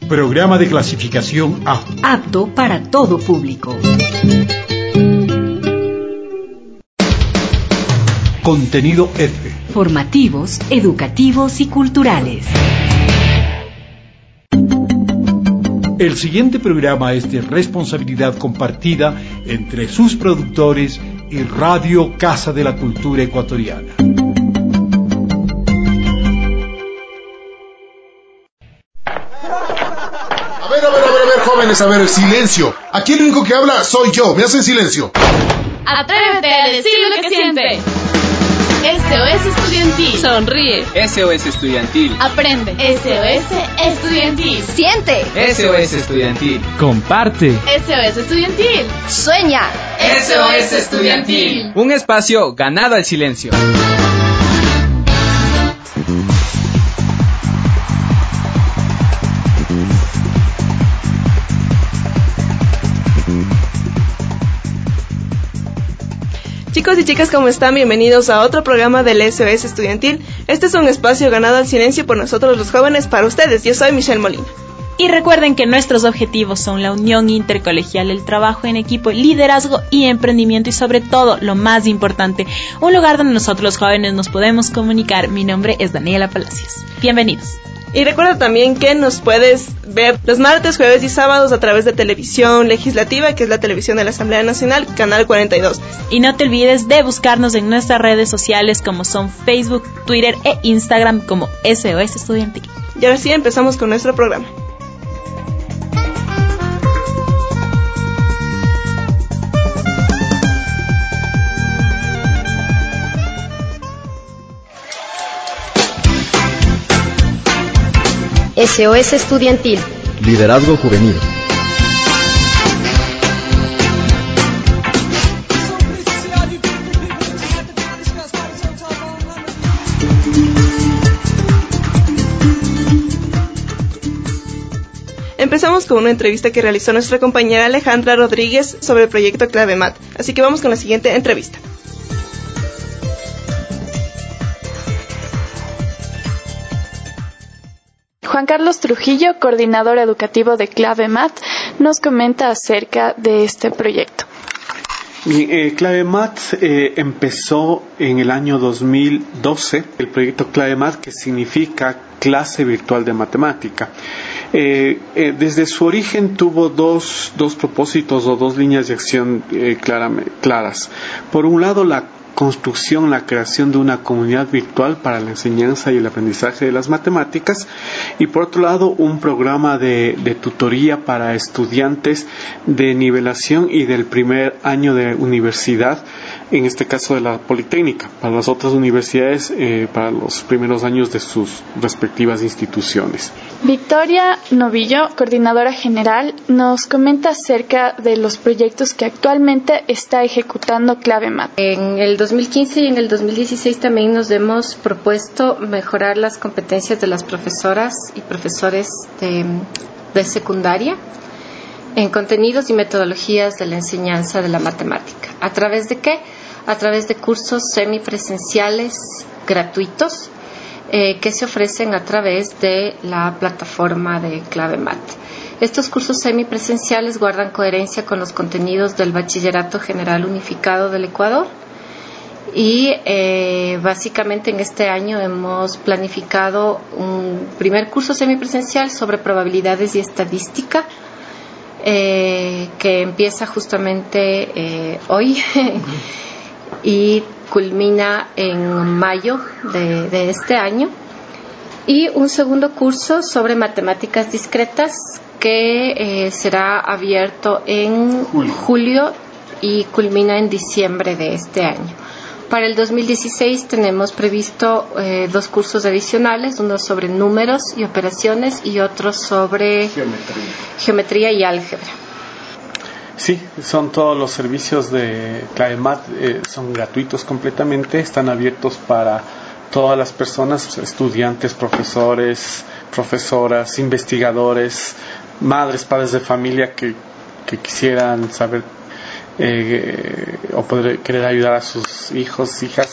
Programa de clasificación A. Apto para todo público. Contenido F. Formativos, educativos y culturales. El siguiente programa es de responsabilidad compartida entre sus productores y Radio Casa de la Cultura Ecuatoriana. A ver, jóvenes, el silencio. Aquí el único que habla soy yo, me hacen silencio. Atrévete a decir lo que siente. SOS Estudiantil. Sonríe. SOS Estudiantil. Aprende. SOS Estudiantil. Siente. SOS Estudiantil. Comparte. SOS Estudiantil. Sueña. SOS Estudiantil. Un espacio ganado al silencio. Chicos y chicas, ¿cómo están? Bienvenidos a otro programa del SOS Estudiantil. Este es un espacio ganado al silencio por nosotros los jóvenes para ustedes. Yo soy Michelle Molina. Y recuerden que nuestros objetivos son la unión intercolegial, el trabajo en equipo, liderazgo y emprendimiento y sobre todo, lo más importante, un lugar donde nosotros los jóvenes nos podemos comunicar. Mi nombre es Daniela Palacios. Bienvenidos. Y recuerda también que nos puedes ver los martes, jueves y sábados a través de Televisión Legislativa, que es la televisión de la Asamblea Nacional, Canal 42. Y no te olvides de buscarnos en nuestras redes sociales como son Facebook, Twitter e Instagram como SOS Estudiantil. Y ahora sí, empezamos con nuestro programa. SOS Estudiantil. Liderazgo juvenil. Empezamos con una entrevista que realizó nuestra compañera Alejandra Rodríguez sobre el proyecto Clave Mat. Así que vamos con la siguiente entrevista. Juan Carlos Trujillo, coordinador educativo de Clave Mat, nos comenta acerca de este proyecto. Clave Mat empezó en el año 2012, el proyecto Clave Mat, que significa clase virtual de matemática. Desde su origen tuvo dos propósitos o dos líneas de acción claras. Por un lado, la construcción, la creación de una comunidad virtual para la enseñanza y el aprendizaje de las matemáticas, y por otro lado un programa de tutoría para estudiantes de nivelación y del primer año de universidad, en este caso de la Politécnica, para las otras universidades para los primeros años de sus respectivas instituciones. Victoria Novillo, coordinadora general, nos comenta acerca de los proyectos que actualmente está ejecutando Clave Mat. En el 2015 y en el 2016 también nos hemos propuesto mejorar las competencias de las profesoras y profesores de secundaria en contenidos y metodologías de la enseñanza de la matemática. ¿A través de qué? A través de cursos semipresenciales gratuitos que se ofrecen a través de la plataforma de Clave Mat. Estos cursos semipresenciales guardan coherencia con los contenidos del Bachillerato General Unificado del Ecuador y básicamente en este año hemos planificado un primer curso semipresencial sobre probabilidades y estadística que empieza justamente hoy y culmina en mayo de este año, y un segundo curso sobre matemáticas discretas que será abierto en julio y culmina en diciembre de este año. Para el 2016 tenemos previsto dos cursos adicionales, uno sobre números y operaciones y otro sobre geometría y álgebra. Sí, son todos los servicios de Clave Mat, son gratuitos completamente, están abiertos para todas las personas, estudiantes, profesores, profesoras, investigadores, madres, padres de familia que quisieran saber o querer ayudar a sus hijos, hijas.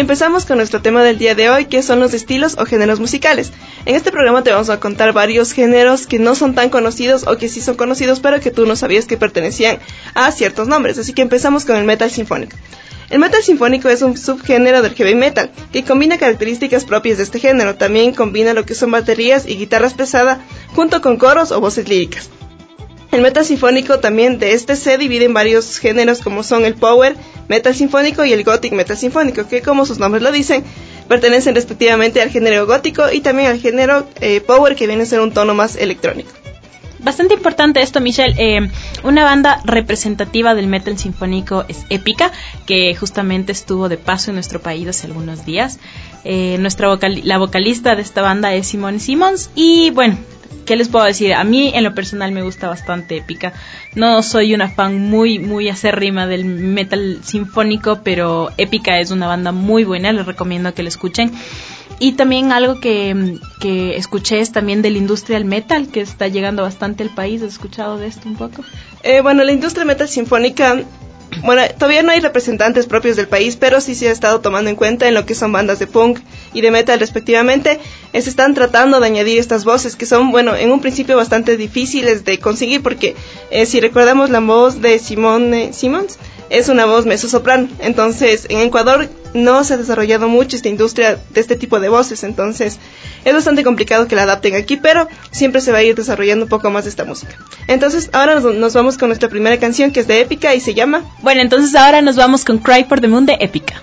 empezamos con nuestro tema del día de hoy, que son los estilos o géneros musicales. En este programa te vamos a contar varios géneros que no son tan conocidos o que sí son conocidos, pero que tú no sabías que pertenecían a ciertos nombres. Así que empezamos con el metal sinfónico. El metal sinfónico es un subgénero del heavy metal que combina características propias de este género. También combina lo que son baterías y guitarras pesadas junto con coros o voces líricas. El metal sinfónico también de este se divide en varios géneros como son el power metal sinfónico y el gothic metal sinfónico, que como sus nombres lo dicen, pertenecen respectivamente al género gótico y también al género power, que viene a ser un tono más electrónico. Bastante importante esto, Michelle. Una banda representativa del metal sinfónico es Épica, que justamente estuvo de paso en nuestro país hace algunos días. La vocalista de esta banda es Simone Simons y bueno, ¿qué les puedo decir? A mí en lo personal me gusta bastante Épica. No soy una fan muy acérrima del metal sinfónico, pero Épica es una banda muy buena, les recomiendo que la escuchen. Y también algo que escuché es también del industrial metal, que está llegando bastante al país. ¿Has escuchado de esto un poco? Bueno, la industria metal sinfónica, bueno, todavía no hay representantes propios del país, pero sí se ha estado tomando en cuenta en lo que son bandas de punk y de metal respectivamente. Se están tratando de añadir estas voces que son, bueno, en un principio bastante difíciles de conseguir porque si recordamos la voz de Simone Simons, es una voz mezzosoprano. Entonces, en Ecuador no se ha desarrollado mucho esta industria de este tipo de voces, entonces es bastante complicado que la adapten aquí, pero siempre se va a ir desarrollando un poco más de esta música. Entonces, ahora nos vamos con nuestra primera canción, que es de Épica y se llama... Bueno, entonces ahora nos vamos con Cry for the Moon de Épica.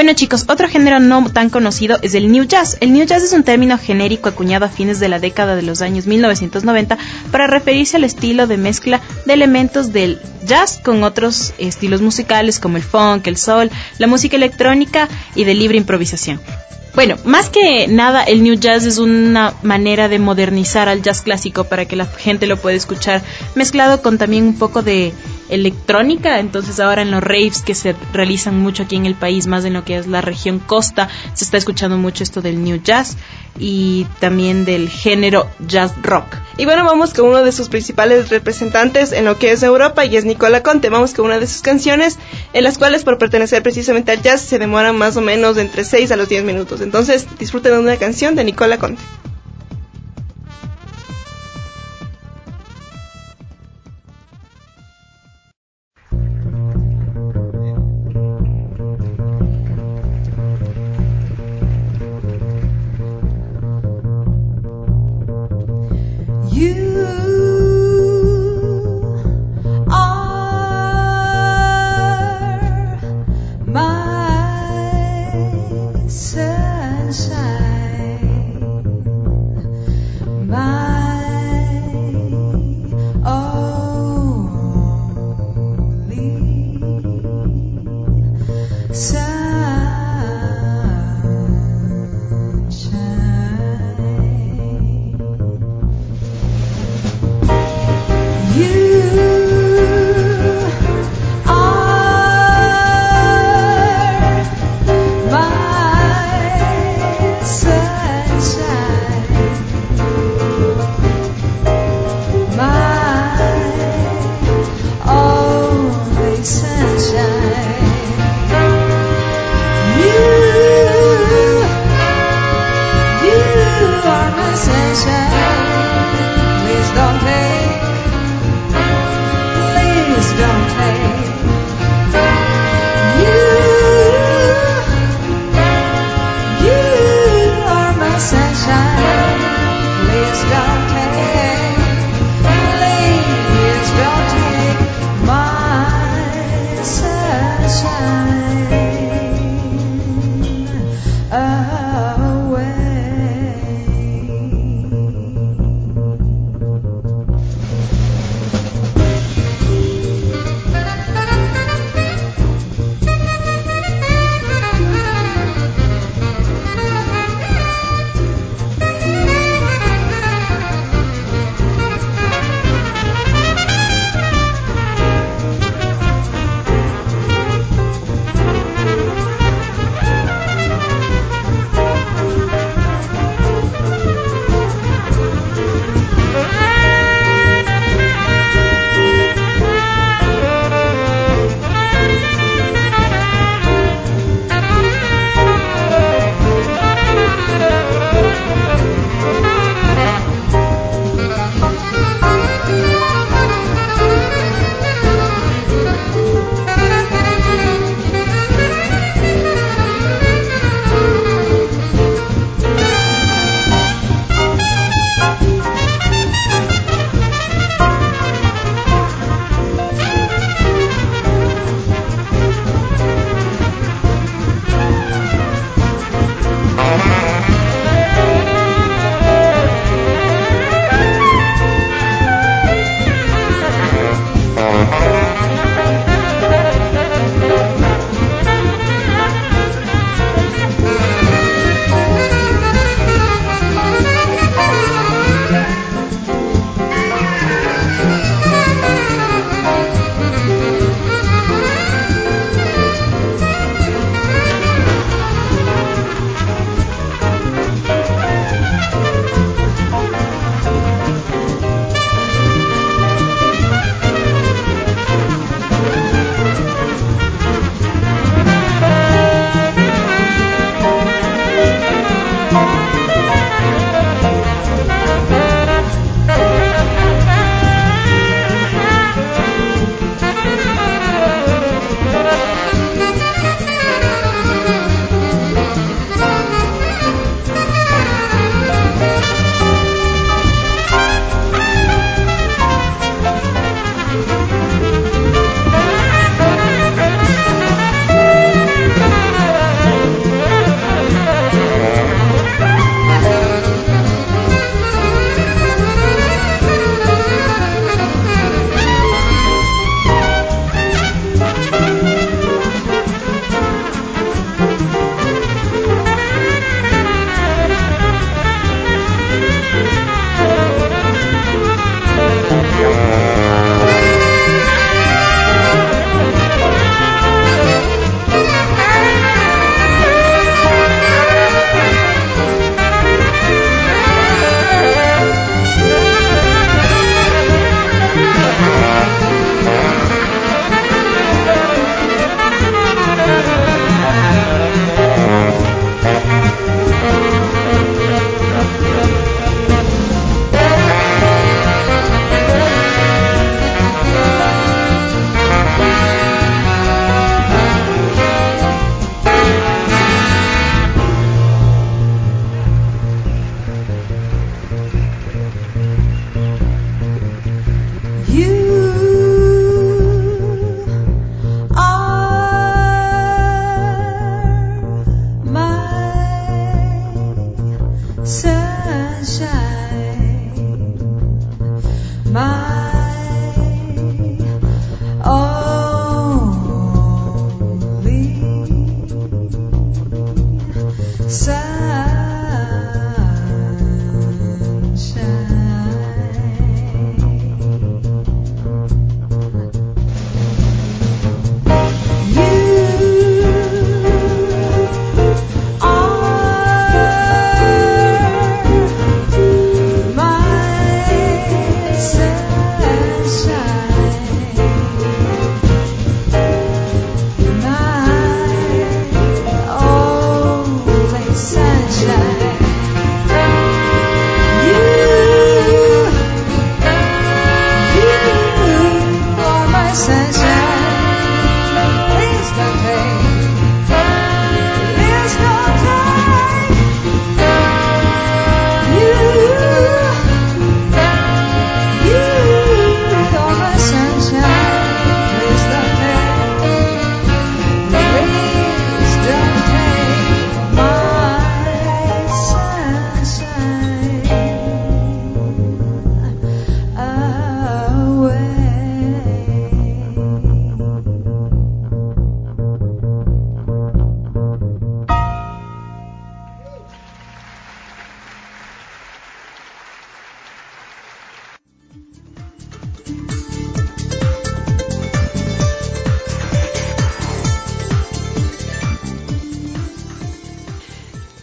Bueno, chicos, otro género no tan conocido es el New Jazz. El New Jazz es un término genérico acuñado a fines de la década de los años 1990 para referirse al estilo de mezcla de elementos del jazz con otros estilos musicales como el funk, el soul, la música electrónica y de libre improvisación. Bueno, más que nada, el New Jazz es una manera de modernizar al jazz clásico para que la gente lo pueda escuchar mezclado con también un poco de electrónica. Entonces ahora en los raves que se realizan mucho aquí en el país, más en lo que es la región costa, se está escuchando mucho esto del New Jazz y también del género jazz rock. Y bueno, vamos con uno de sus principales representantes en lo que es Europa y es Nicola Conte. Vamos con una de sus canciones en las cuales por pertenecer precisamente al jazz se demoran más o menos de entre 6 a los 10 minutos. Entonces disfruten de una canción de Nicola Conte.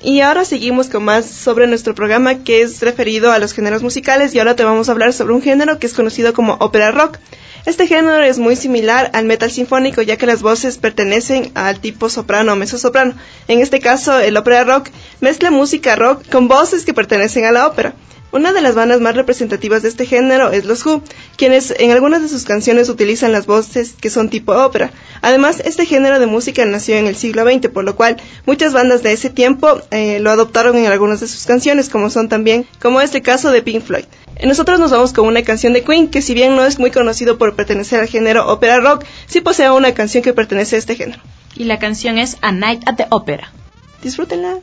Y ahora seguimos con más sobre nuestro programa, que es referido a los géneros musicales, y ahora te vamos a hablar sobre un género que es conocido como ópera rock. Este género es muy similar al metal sinfónico, ya que las voces pertenecen al tipo soprano o mezzosoprano. En este caso, el ópera rock mezcla música rock con voces que pertenecen a la ópera. Una de las bandas más representativas de este género es los Who, quienes en algunas de sus canciones utilizan las voces que son tipo ópera. Además, este género de música nació en el siglo XX, por lo cual muchas bandas de ese tiempo lo adoptaron en algunas de sus canciones, como este caso de Pink Floyd. Nosotros nos vamos con una canción de Queen, que si bien no es muy conocido por pertenecer al género ópera rock, sí posee una canción que pertenece a este género. Y la canción es A Night at the Opera. Disfrútenla.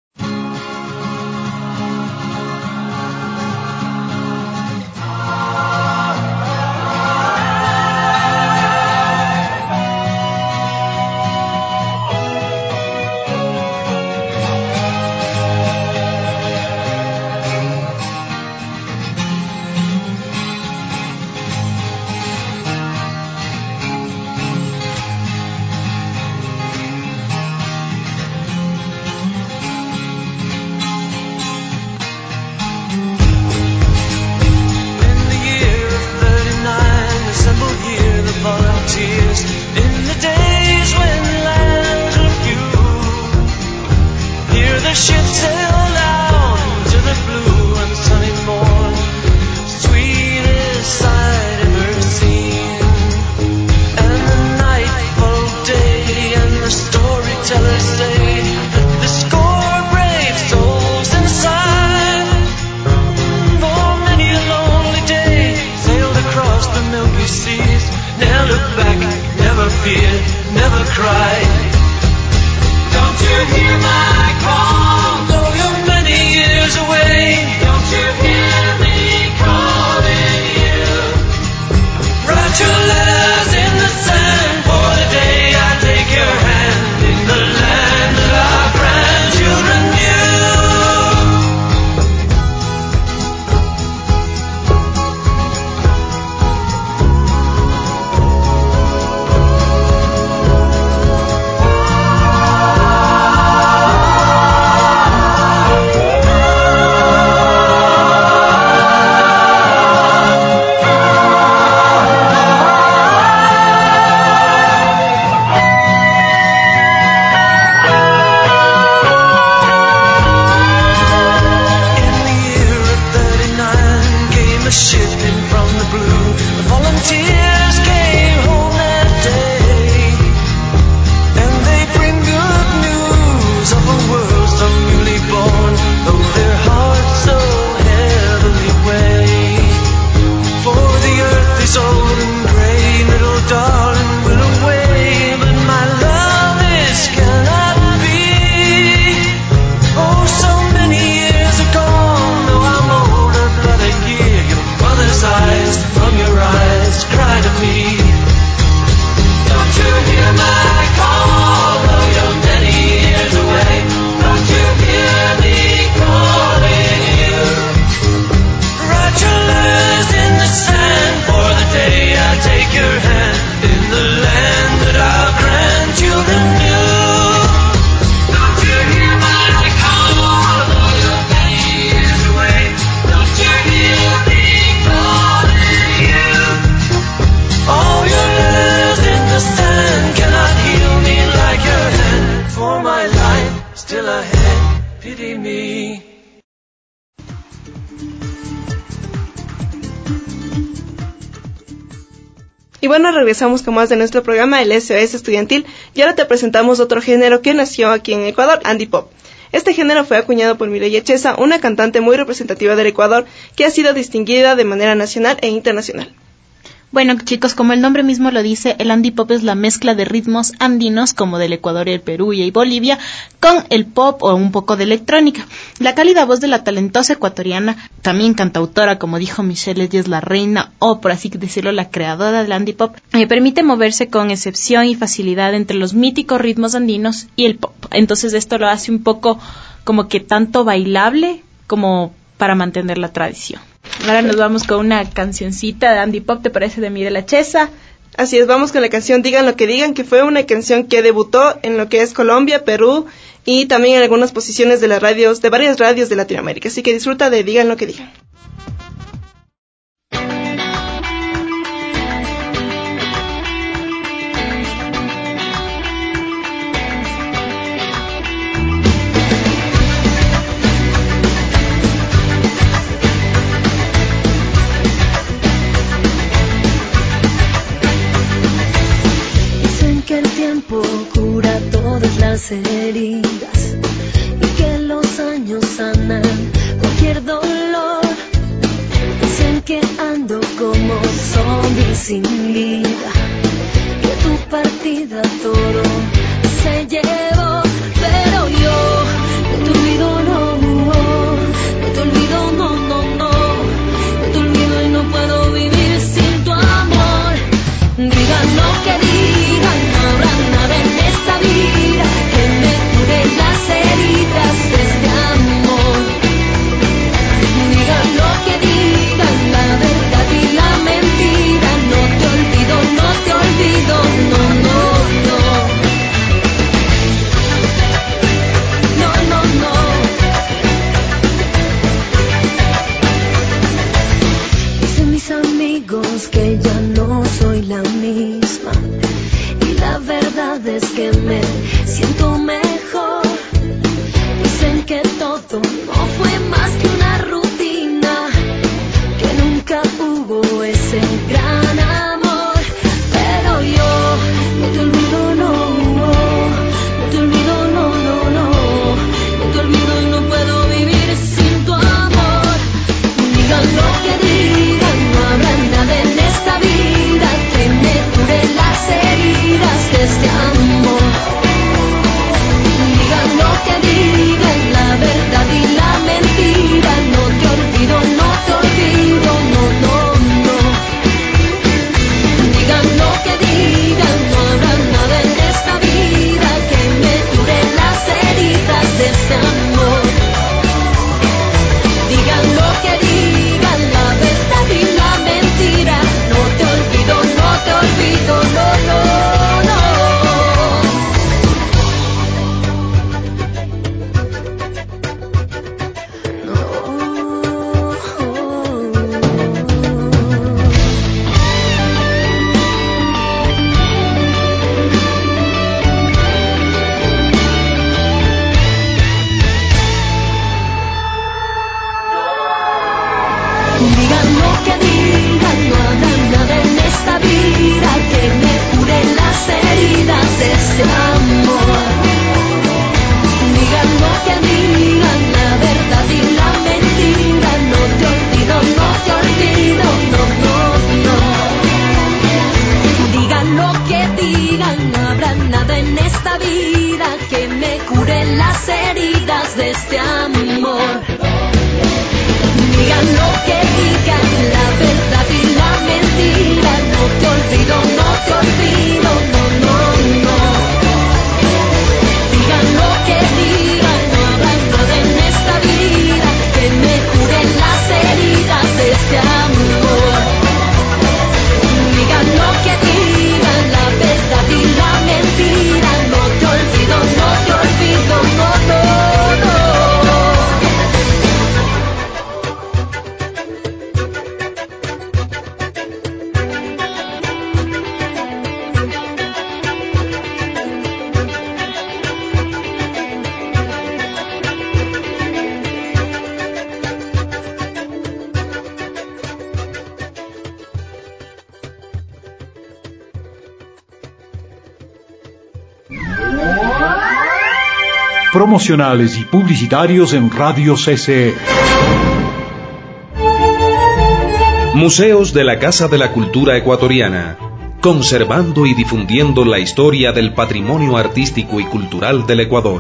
Y bueno, regresamos con más de nuestro programa, el SOS Estudiantil, y ahora te presentamos otro género que nació aquí en Ecuador, Indie Pop. Este género fue acuñado por Mireya Chesa, una cantante muy representativa del Ecuador, que ha sido distinguida de manera nacional e internacional. Bueno, chicos, como el nombre mismo lo dice, el Indie Pop es la mezcla de ritmos andinos, como del Ecuador, el Perú y Bolivia, con el pop o un poco de electrónica. La cálida voz de la talentosa ecuatoriana, también cantautora, como dijo Michelle, ella es la reina, o por así decirlo, la creadora del Indie Pop, permite moverse con excepción y facilidad entre los míticos ritmos andinos y el pop. Entonces esto lo hace un poco como que tanto bailable como para mantener la tradición. Ahora nos vamos con una cancioncita de Indie Pop, ¿te parece? De Mireya Chesa, Así es, vamos con la canción Digan lo que digan, que fue una canción que debutó en lo que es Colombia, Perú y también en algunas posiciones de las radios, de varias radios de Latinoamérica. Así que disfruta de Digan lo que digan. Que el tiempo cura todas las heridas y que los años sanan cualquier dolor. Dicen que ando como zombie sin vida, que tu partida todo se llevó, pero yo no te olvido, no, no te olvido, no, no, no, no te olvido y no puedo vivir sin tu amor. Digan lo que digan, no habrá nada en esta vida que me cure las heridas de este amor. Digan lo que digan, la verdad y la mentira, no te olvido, no te olvido, no, no, no. No, no, no. Dicen mis amigos que ya no soy la misma, y la verdad es que me siento mejor. Dicen que todo no fue más que una rutina, que nunca hubo ese gran amor, pero yo no te olvido, no, no te olvido, no, no, no, no te olvido y no puedo vivir sin tu amor. Digan lo que digan, no habrá nada en esta vida que me cure las heridas de este amor. Digan lo que digan, la verdad y la mentira, no te olvido, no te olvido, no, no, no. Digan lo que digan, no habrá nada en esta vida que me cure las heridas de este amor. Digan lo que digan, la verdad y la mentira, no te olvido, no te olvido, no, no, no. Digan lo que digan, no habrá nada en esta vida que me cure las heridas de este amor. Digan lo que digan, la verdad y la mentira, no te olvido, no te olvido, no, no, no. Digan lo que digan, no habrá nada en esta vida que me cure las heridas de este amor. Digan lo que digan, la verdad y la mentira, no te olvido, no te olvido, no, no, no. Digan lo que digan, no habrá nada en esta vida que me cure las heridas de este amor. Digan lo que digan, la verdad y la mentira, no te olvido, no te olvido, no, no, no. Promocionales y publicitarios en Radio CCE. Museos de la Casa de la Cultura Ecuatoriana, conservando y difundiendo la historia del patrimonio artístico y cultural del Ecuador.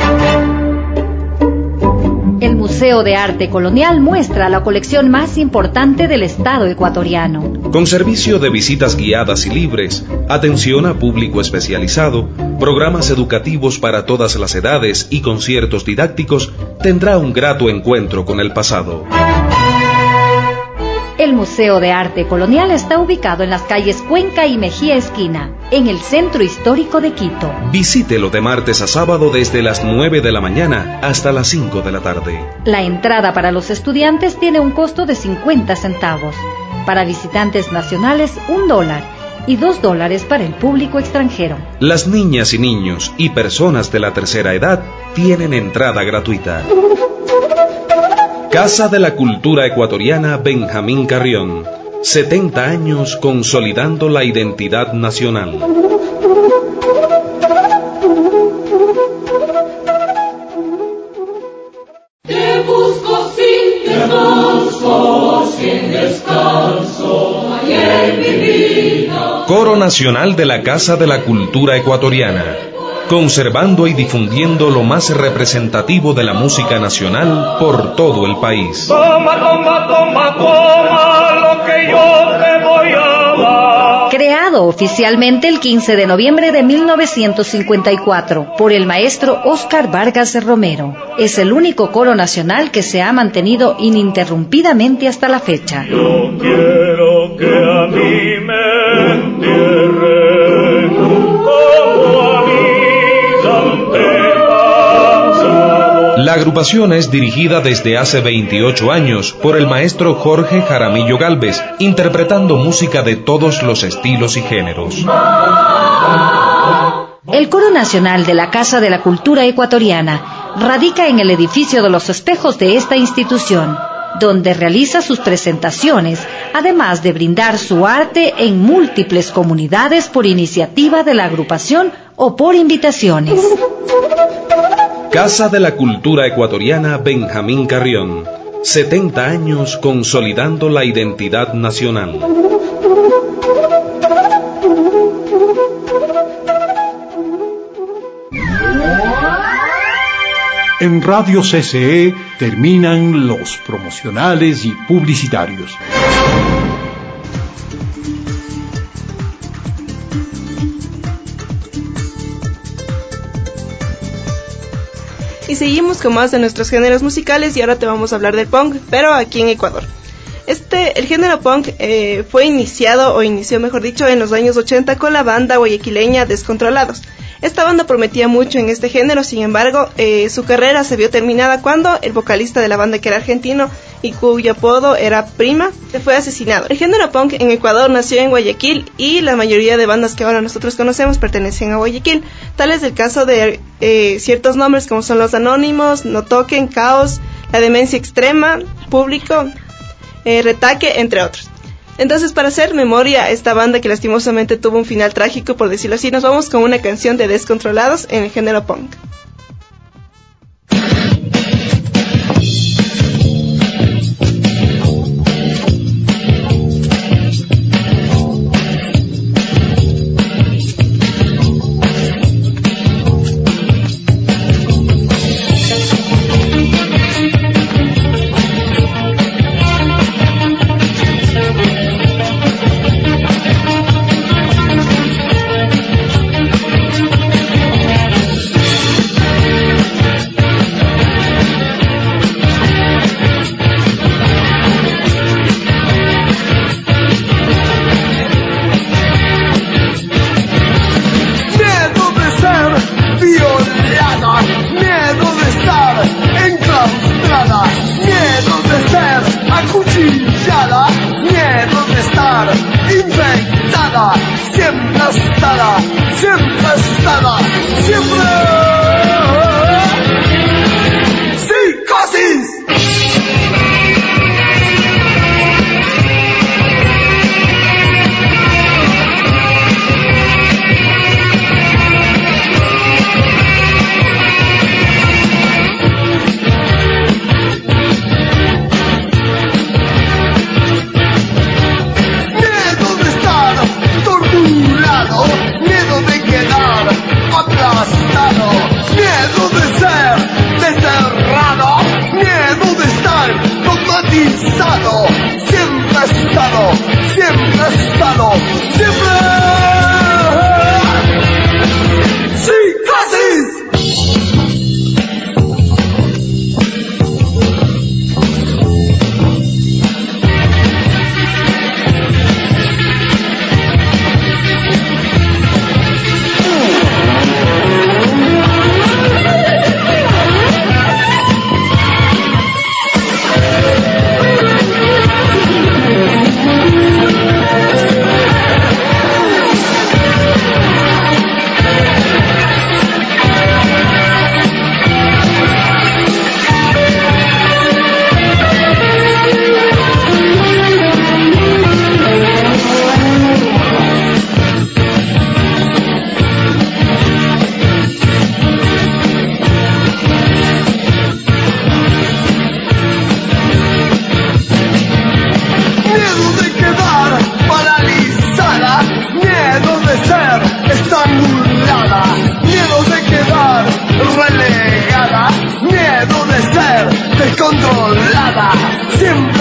El Museo de Arte Colonial muestra la colección más importante del Estado ecuatoriano. Con servicio de visitas guiadas y libres, atención a público especializado, programas educativos para todas las edades y conciertos didácticos, tendrá un grato encuentro con el pasado. El Museo de Arte Colonial está ubicado en las calles Cuenca y Mejía Esquina, en el centro histórico de Quito. Visítelo de martes a sábado desde las 9 de la mañana hasta las 5 de la tarde. La entrada para los estudiantes tiene un costo de 50 centavos. Para visitantes nacionales, $1 y $2 para el público extranjero. Las niñas y niños y personas de la tercera edad tienen entrada gratuita. Casa de la Cultura Ecuatoriana Benjamín Carrión. 70 años consolidando la identidad nacional. Te busco sin descanso, ay, en mi vida. Coro Nacional de la Casa de la Cultura Ecuatoriana, conservando y difundiendo lo más representativo de la música nacional por todo el país. Toma, toma, toma, toma lo que yo te voy a dar. Creado oficialmente el 15 de noviembre de 1954 por el maestro Óscar Vargas Romero. Es el único coro nacional que se ha mantenido ininterrumpidamente hasta la fecha. Yo quiero que a mí me entierren como a mí. La agrupación es dirigida desde hace 28 años por el maestro Jorge Jaramillo Gálvez, interpretando música de todos los estilos y géneros. El Coro Nacional de la Casa de la Cultura Ecuatoriana radica en el edificio de los espejos de esta institución, donde realiza sus presentaciones, además de brindar su arte en múltiples comunidades por iniciativa de la agrupación o por invitaciones. Casa de la Cultura Ecuatoriana Benjamín Carrión. 70 años consolidando la identidad nacional. En Radio CCE terminan los promocionales y publicitarios. Y seguimos con más de nuestros géneros musicales y ahora te vamos a hablar del punk, pero aquí en Ecuador. El género punk inició mejor dicho, en los años 80 con la banda guayaquileña Descontrolados. Esta banda prometía mucho en este género, sin embargo, su carrera se vio terminada cuando el vocalista de la banda, que era argentino y cuyo apodo era Prima, fue asesinado. El género punk en Ecuador nació en Guayaquil y la mayoría de bandas que ahora nosotros conocemos pertenecen a Guayaquil. Tal es el caso de ciertos nombres como son Los Anónimos, No Toquen, Caos, La Demencia Extrema, Público, Retaque, entre otros. Entonces, para hacer memoria a esta banda que lastimosamente tuvo un final trágico, por decirlo así, nos vamos con una canción de Descontrolados en el género punk. Miedo de ser desterrado, miedo de estar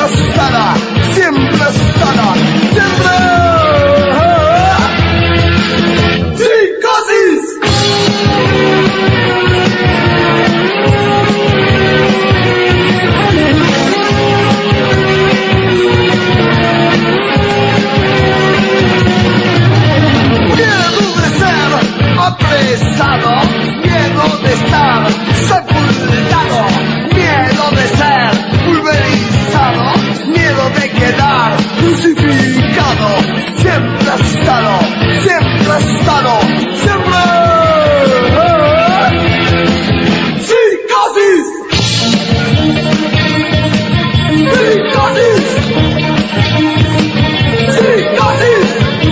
estará, siempre estará, siempre. ¡Psicosis! Apresado, miedo de estar sepultado, miedo de ser pulverizado, miedo de quedar crucificado, siempre ha estado, siempre ha estado, siempre. ¡Psicosis! ¡Psicosis! ¡Psicosis!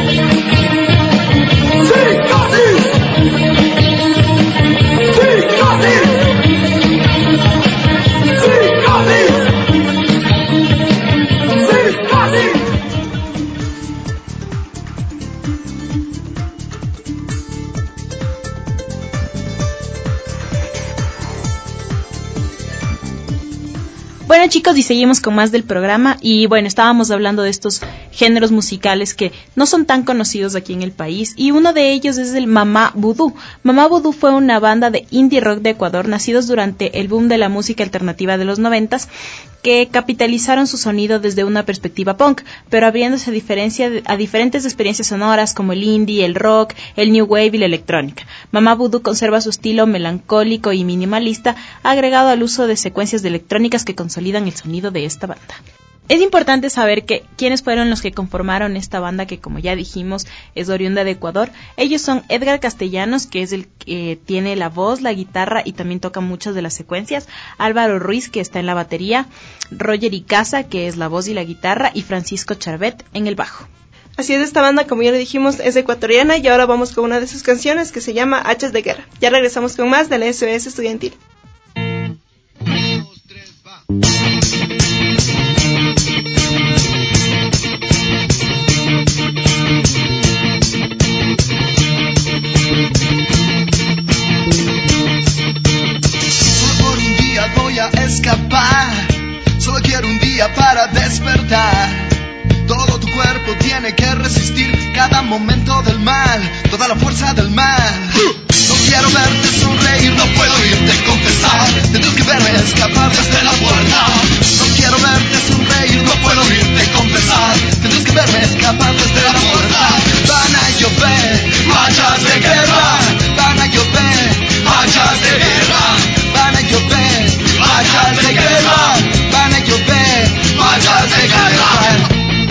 Bueno, chicos, y seguimos con más del programa. Y bueno, estábamos hablando de estos géneros musicales que no son tan conocidos aquí en el país, y uno de ellos es el Mamá Vudú. Mamá Vudú fue una banda de indie rock de Ecuador, nacidos durante el boom de la música alternativa de los 90s, que capitalizaron su sonido desde una perspectiva punk, pero abriéndose a diferentes experiencias sonoras como el indie, el rock, el new wave y la electrónica. Mamá Vudú conserva su estilo melancólico y minimalista, agregado al uso de secuencias de electrónicas que consolidan el sonido de esta banda. Es importante saber quiénes fueron los que conformaron esta banda, que como ya dijimos es oriunda de Ecuador. Ellos son Edgar Castellanos, que es el que tiene la voz, la guitarra y también toca muchas de las secuencias, Álvaro Ruiz, que está en la batería, Roger Icaza, que es la voz y la guitarra, y Francisco Charvet en el bajo. Así es, esta banda, como ya lo dijimos, es ecuatoriana, y ahora vamos con una de sus canciones que se llama Hachas de Guerra. Ya regresamos con más de la SOS Estudiantil. Escapar, solo quiero un día para despertar. Todo tu cuerpo tiene que resistir cada momento del mal, toda la fuerza del mal. No quiero verte sonreír, no puedo irte confesar. Tendrás que verme escapar desde la puerta. No quiero verte sonreír, no puedo irte confesar. Tendrás que verme escapar desde la puerta. Van a llover hachas de guerra, van a llover hachas de guerra, van a llover hachas de guerra, van a llover hachas de guerra.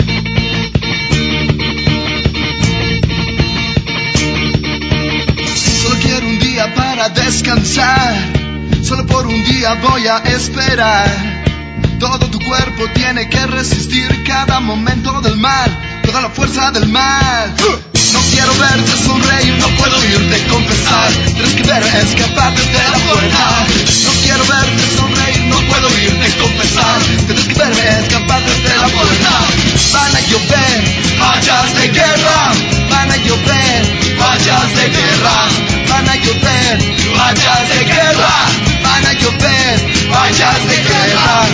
Solo quiero un día para descansar, solo por un día voy a esperar. Todo tu cuerpo tiene que resistir cada momento del mal, toda la fuerza del mal. No quiero verte sonreír, no puedo irte confesar. Tienes que verme escapar desde la puerta. No quiero verte sonreír, no puedo irte confesar. Tienes que verme escapar desde la puerta. Van a llover hachas de guerra, van a llover hachas de guerra, van a llover hachas de guerra, van a llover hachas de guerra.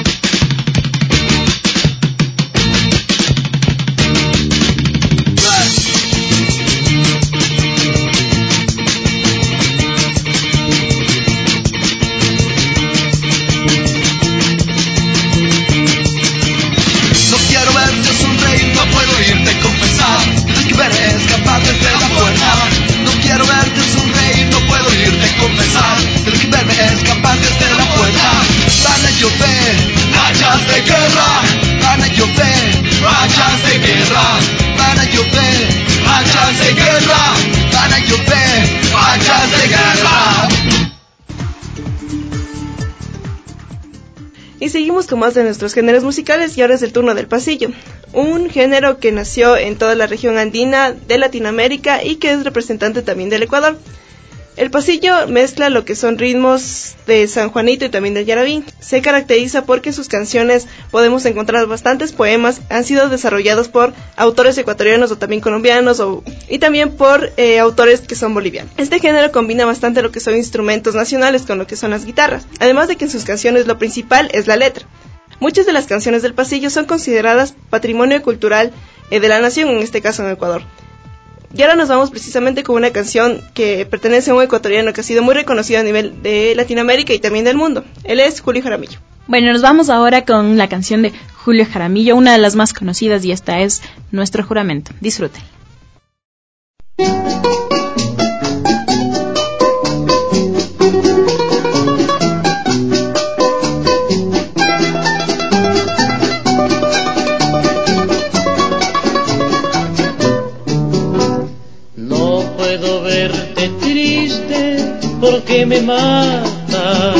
Y seguimos con más de nuestros géneros musicales, y ahora es el turno del pasillo, un género que nació en toda la región andina de Latinoamérica y que es representante también del Ecuador. El pasillo mezcla lo que son ritmos de San Juanito y también del Yarabí. Se caracteriza porque en sus canciones podemos encontrar bastantes poemas, han sido desarrollados por autores ecuatorianos o también colombianos y también por autores que son bolivianos. Este género combina bastante lo que son instrumentos nacionales con lo que son las guitarras, además de que en sus canciones lo principal es la letra. Muchas de las canciones del pasillo son consideradas patrimonio cultural de la nación, en este caso en Ecuador. Y ahora nos vamos precisamente con una canción que pertenece a un ecuatoriano que ha sido muy reconocido a nivel de Latinoamérica y también del mundo. Él es Julio Jaramillo. Bueno, nos vamos ahora con la canción de Julio Jaramillo, una de las más conocidas, y esta es Nuestro Juramento. Disfruten. Porque me mata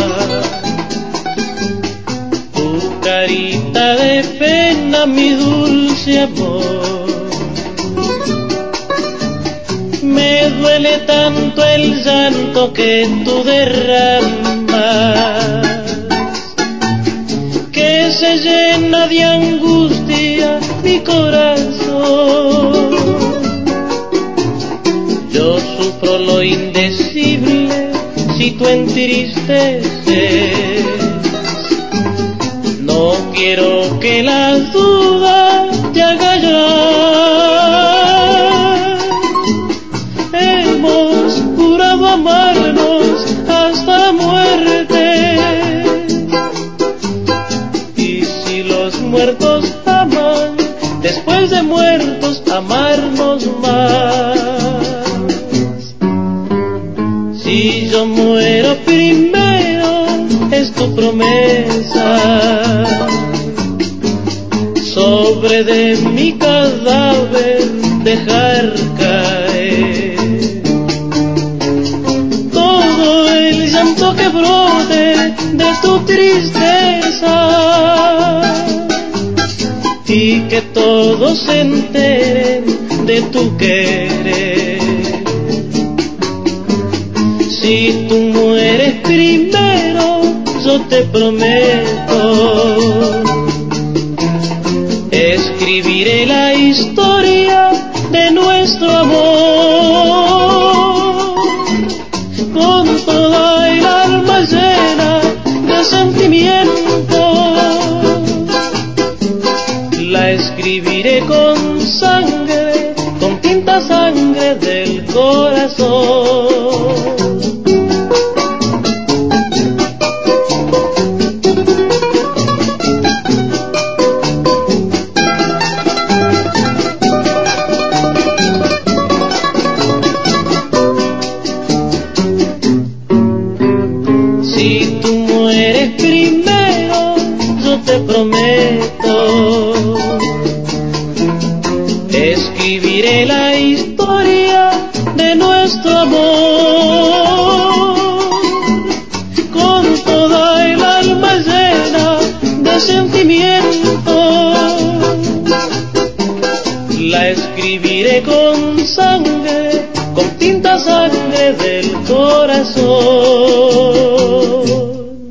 tu carita de pena, mi dulce amor. Me duele tanto el llanto que tú derramas, que se llena de angustia mi corazón. Yo sufro lo indecible si tú entristeces. No quiero que las dudas te hagan llorar. Hemos jurado amarnos hasta la muerte, y si los muertos aman, después de muertos amarnos más. Si yo muero primero, es tu promesa, sobre de mi cadáver dejar caer todo el llanto que brote de tu tristeza, y que todos se enteren de tu querer. Si tú mueres primero, yo te prometo, escribiré la historia de nuestro amor, con toda el alma llena de sentimiento. La escribiré con sangre, con tinta sangre del corazón. Escribiré la historia de nuestro amor, con toda el alma llena de sentimiento. La escribiré con sangre, con tinta sangre del corazón.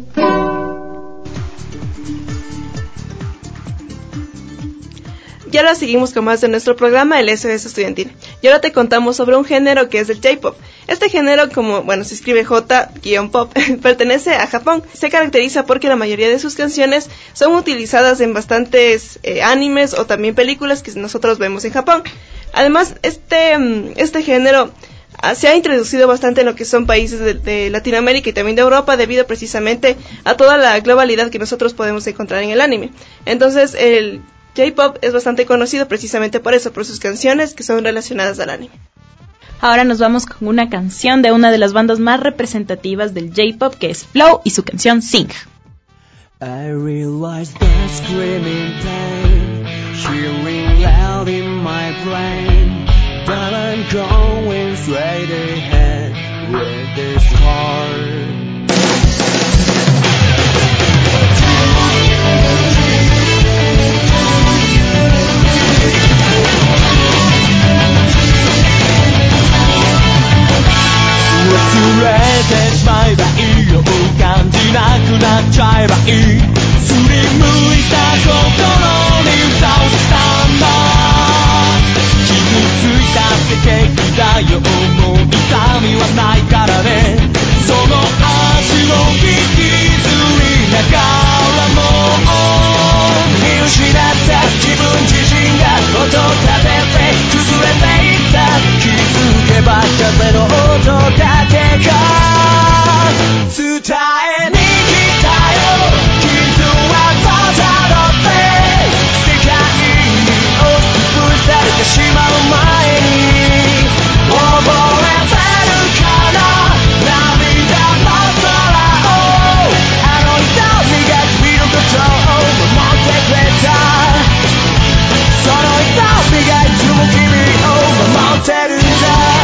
Y ahora seguimos con más de nuestro programa, el SOS Estudiantil. Y ahora te contamos sobre un género que es el J-Pop. Este género, como se escribe J-Pop, pertenece a Japón. Se caracteriza porque la mayoría de sus canciones son utilizadas en bastantes animes o también películas que nosotros vemos en Japón. Además, este género se ha introducido bastante en lo que son países de Latinoamérica y también de Europa, debido precisamente a toda la globalidad que nosotros podemos encontrar en el anime. Entonces, el J-Pop es bastante conocido precisamente por eso, por sus canciones que son relacionadas al anime. Ahora nos vamos con una canción de una de las bandas más representativas del J-Pop, que es Flow, y su canción Sing. I realize the screaming pain, hearing loud in my brain, but I'm going straight ahead with this heart.忘れてしまえばいいよ、感じなくなっちゃえばいい、すりむいた心に蓋をしたんだ、傷ついたって平気だよ、もう痛みはないからね、その風の音だけが伝えに来たよ傷はたどって世界に押しつぶされてしまう前に覚えてるかな涙の空をあの瞳が君のことを守ってくれたその瞳がいつも君を守ってるんだ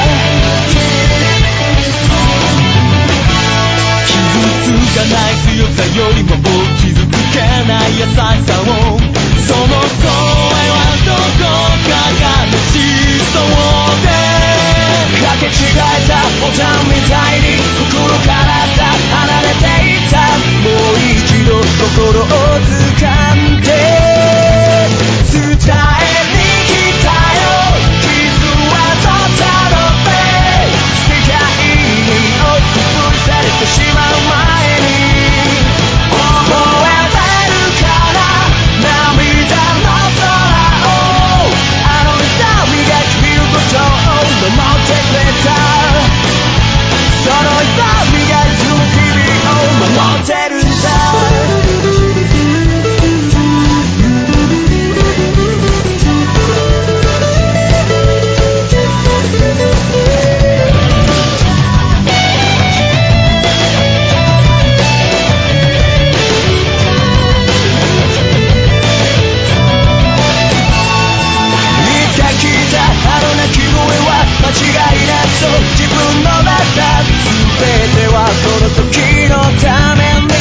傷つかない強さよりも傷つけない優しさをその声はどこか悲しそうでかけ違えたボタンみたいに心から離れていたもう一度心を掴んで伝えに来たよ傷はたどって世界に押しつぶされてしまう前に覚えてるかな涙の空をあの瞳が君のことを守ってくれたその瞳がいつも君を守ってるんだ間違いなくそう自分の中全てはこの時のために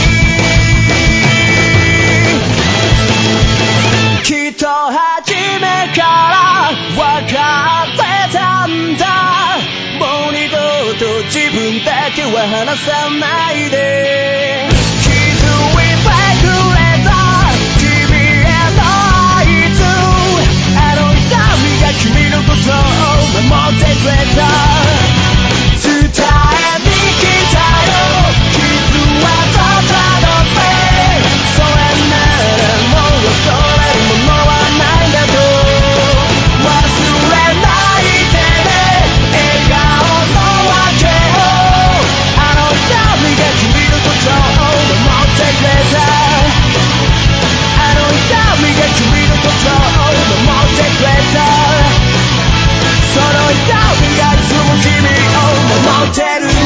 きっと初めから分かってたんだもう二度と自分だけは離さないで気づいてくれた君への愛とあの瞳が君のことを守ってくれた伝えに来たよ傷はたどってそれならもう恐れるものはないんだと忘れないでね笑顔の訳をあの瞳が君のことを守ってくれたあの瞳が君のことを守ってくれたその瞳がいつも君を守ってるんだ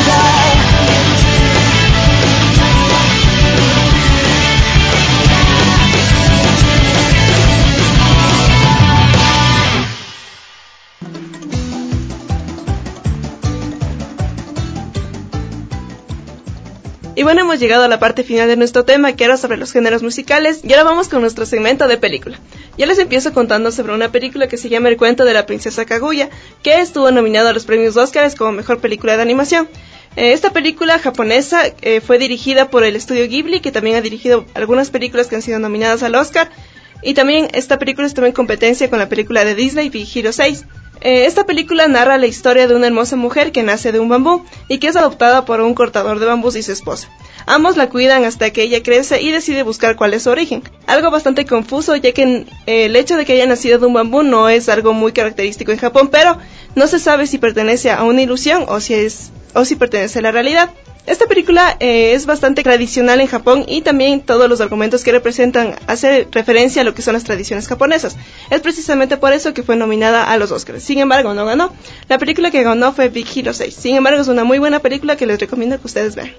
Y bueno, hemos llegado a la parte final de nuestro tema, que era sobre los géneros musicales, y ahora vamos con nuestro segmento de película. Ya les empiezo contando sobre una película que se llama El cuento de la princesa Kaguya, que estuvo nominada a los premios Óscar como mejor película de animación. Esta película japonesa fue dirigida por el estudio Ghibli, que también ha dirigido algunas películas que han sido nominadas al Óscar, y también esta película estuvo en competencia con la película de Disney, Big Hero 6. Esta película narra la historia de una hermosa mujer que nace de un bambú y que es adoptada por un cortador de bambús y su esposa. Ambos la cuidan hasta que ella crece y decide buscar cuál es su origen. Algo bastante confuso, ya que el hecho de que haya nacido de un bambú no es algo muy característico en Japón, pero no se sabe si pertenece a una ilusión o si pertenece a la realidad. Esta película es bastante tradicional en Japón y también todos los argumentos que representan hacen referencia a lo que son las tradiciones japonesas. Es precisamente por eso que fue nominada a los Oscars. Sin embargo, no ganó. La película que ganó fue Big Hero 6. Sin embargo, es una muy buena película que les recomiendo que ustedes vean.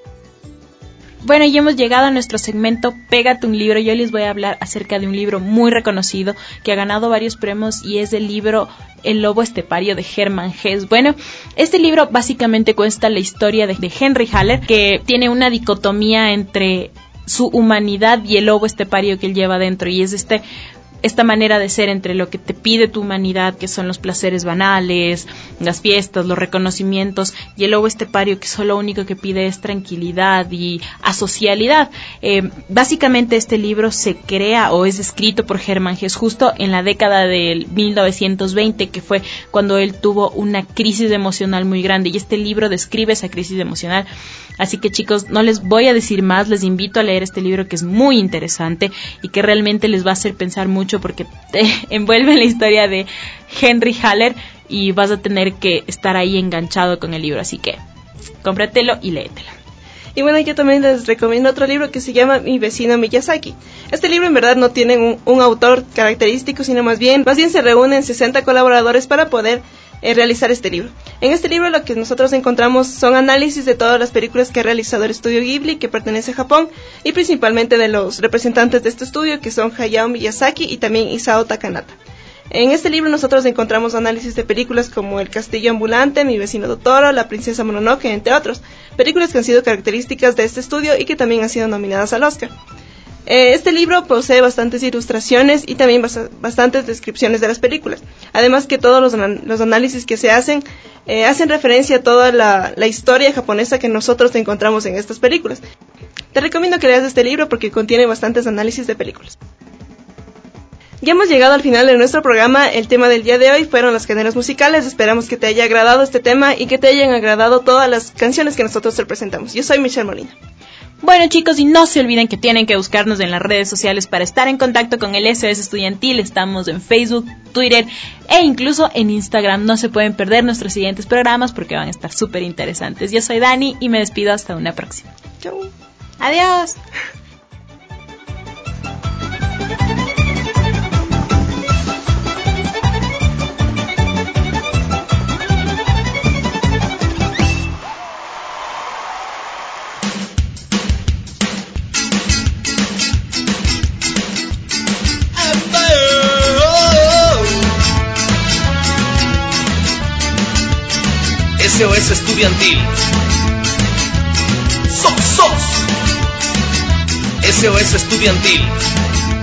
Bueno, y hemos llegado a nuestro segmento Pégate un libro. Yo les voy a hablar acerca de un libro muy reconocido que ha ganado varios premios y es el libro El lobo estepario de Hermann Hesse. Bueno, este libro básicamente cuenta la historia de Henry Haller, que tiene una dicotomía entre su humanidad y el lobo estepario que él lleva dentro, y es esta manera de ser entre lo que te pide tu humanidad, que son los placeres banales, las fiestas, los reconocimientos, y el lobo estepario, que solo lo único que pide es tranquilidad y asocialidad. Básicamente este libro se crea o es escrito por Hermann Hesse justo en la década del 1920, que fue cuando él tuvo una crisis emocional muy grande, y este libro describe esa crisis emocional. Así que, chicos, no les voy a decir más, les invito a leer este libro, que es muy interesante y que realmente les va a hacer pensar mucho, porque te envuelve en la historia de Henry Haller y vas a tener que estar ahí enganchado con el libro, así que cómpratelo y léetelo. Y bueno, yo también les recomiendo otro libro que se llama Mi vecino Miyazaki. Este libro en verdad no tiene un autor característico, sino más bien se reúnen 60 colaboradores para poder realizar este libro. En este libro lo que nosotros encontramos son análisis de todas las películas que ha realizado el estudio Ghibli, que pertenece a Japón, y principalmente de los representantes de este estudio, que son Hayao Miyazaki y también Isao Takanata. En este libro nosotros encontramos análisis de películas como El castillo ambulante, Mi vecino Totoro, La princesa Mononoke, entre otros. Películas que han sido características de este estudio y que también han sido nominadas al Oscar. Este libro posee bastantes ilustraciones y también bastantes descripciones de las películas. Además que todos los análisis que se hacen referencia a toda la historia japonesa que nosotros encontramos en estas películas. Te recomiendo que leas este libro porque contiene bastantes análisis de películas. Ya hemos llegado al final de nuestro programa. El tema del día de hoy fueron los géneros musicales. Esperamos que te haya agradado este tema y que te hayan agradado todas las canciones que nosotros te presentamos. Yo soy Michelle Molina. Bueno, chicos, y no se olviden que tienen que buscarnos en las redes sociales para estar en contacto con el SOS Estudiantil. Estamos en Facebook, Twitter e incluso en Instagram. No se pueden perder nuestros siguientes programas porque van a estar súper interesantes. Yo soy Dani y me despido hasta una próxima. Chau. Adiós. SOS Estudiantil. SOS Estudiantil.